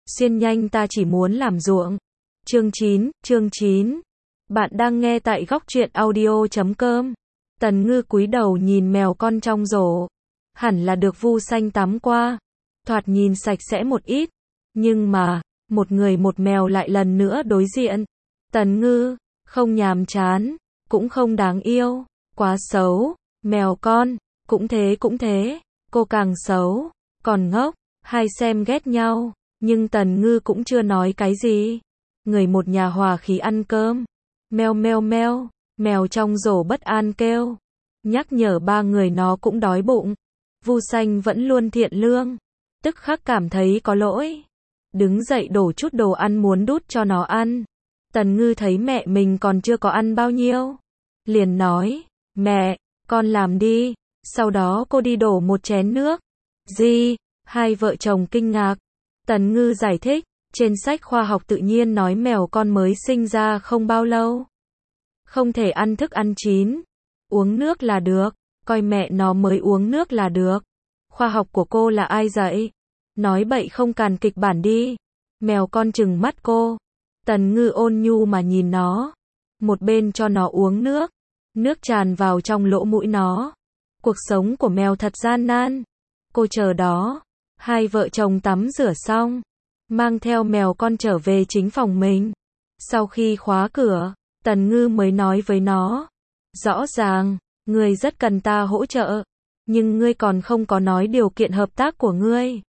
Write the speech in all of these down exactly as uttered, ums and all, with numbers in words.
Xuyên nhanh ta chỉ muốn làm ruộng. Chương chín, chương chín. Bạn đang nghe tại góc truyện audio chấm com. Tần Ngư cúi đầu nhìn mèo con trong rổ. Hẳn là được Vu Xanh tắm qua. Thoạt nhìn sạch sẽ một ít. Nhưng mà, một người một mèo lại lần nữa đối diện. Tần Ngư, không nhàm chán, cũng không đáng yêu, quá xấu. Mèo con, cũng thế cũng thế, cô càng xấu, còn ngốc, hai xem ghét nhau. Nhưng Tần Ngư cũng chưa nói cái gì. Người một nhà hòa khí ăn cơm. Meo meo meo, mèo trong rổ bất an kêu. Nhắc nhở ba người nó cũng đói bụng. Vu Xanh vẫn luôn thiện lương. Tức khắc cảm thấy có lỗi. Đứng dậy đổ chút đồ ăn muốn đút cho nó ăn. Tần Ngư thấy mẹ mình còn chưa có ăn bao nhiêu. Liền nói, mẹ, con làm đi. Sau đó cô đi đổ một chén nước. Gì? Hai vợ chồng kinh ngạc. Tần Ngư giải thích, trên sách khoa học tự nhiên nói mèo con mới sinh ra không bao lâu. Không thể ăn thức ăn chín. Uống nước là được. Coi mẹ nó mới uống nước là được. Khoa học của cô là ai dạy? Nói bậy không càn kịch bản đi. Mèo con trừng mắt cô. Tần Ngư ôn nhu mà nhìn nó. Một bên cho nó uống nước. Nước tràn vào trong lỗ mũi nó. Cuộc sống của mèo thật gian nan. Cô chờ đó. Hai vợ chồng tắm rửa xong. Mang theo mèo con trở về chính phòng mình. Sau khi khóa cửa, Tần Ngư mới nói với nó. Rõ ràng, ngươi rất cần ta hỗ trợ. Nhưng ngươi còn không có nói điều kiện hợp tác của ngươi.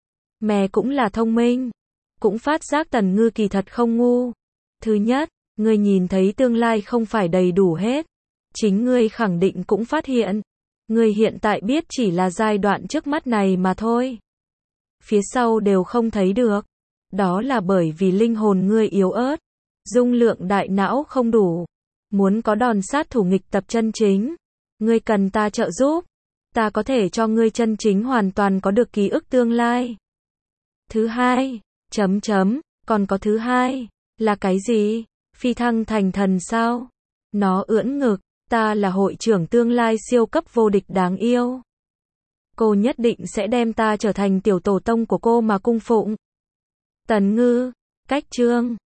Mẹ cũng là thông minh. Cũng phát giác Tần Ngư kỳ thật không ngu. Thứ nhất, ngươi nhìn thấy tương lai không phải đầy đủ hết. Chính ngươi khẳng định cũng phát hiện. Ngươi hiện tại biết chỉ là giai đoạn trước mắt này mà thôi. Phía sau đều không thấy được. Đó là bởi vì linh hồn ngươi yếu ớt. Dung lượng đại não không đủ. Muốn có đòn sát thủ nghịch tập chân chính. Ngươi cần ta trợ giúp. Ta có thể cho ngươi chân chính hoàn toàn có được ký ức tương lai. Thứ hai, chấm chấm, còn có thứ hai, là cái gì? Phi thăng thành thần sao? Nó ưỡn ngực, ta là hội trưởng tương lai siêu cấp vô địch đáng yêu. Cô nhất định sẽ đem ta trở thành tiểu tổ tông của cô mà cung phụng. Tần Ngư, cách chương.